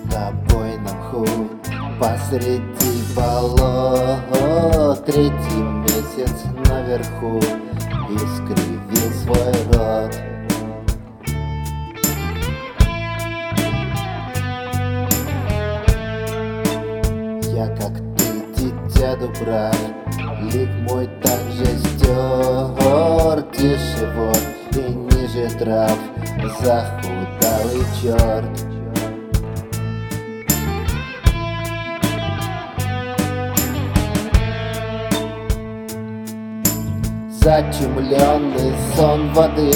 тобой на мху посреди болот. Третий месяц наверху искривил свой рот. Я, как ты, дитя дубрав, лик мой также стер. Тише вод и ниже трав, захудалый черт. Зачумленный сон воды,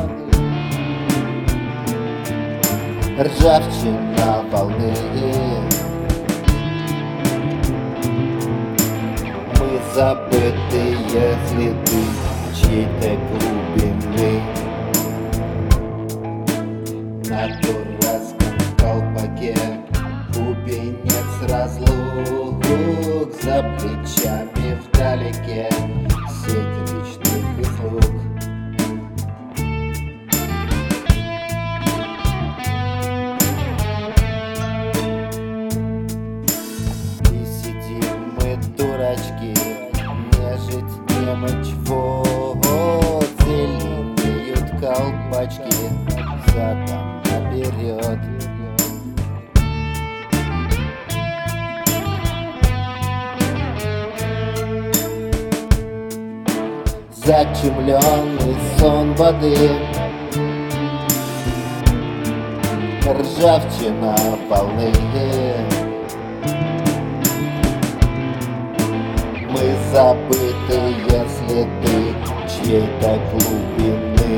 ржавчина волны. Мы забытые следы чьей-то глубины. На дурацком колпаке бубенец разлук, за плечами вдалеке сеть вечных излук. И сидим мы, дурачки, не жить немочь, вот зеленеют колпачки задом наперед. Зачумленный сон воды, ржавчина волны. Мы забытые следы чьей-то глубины.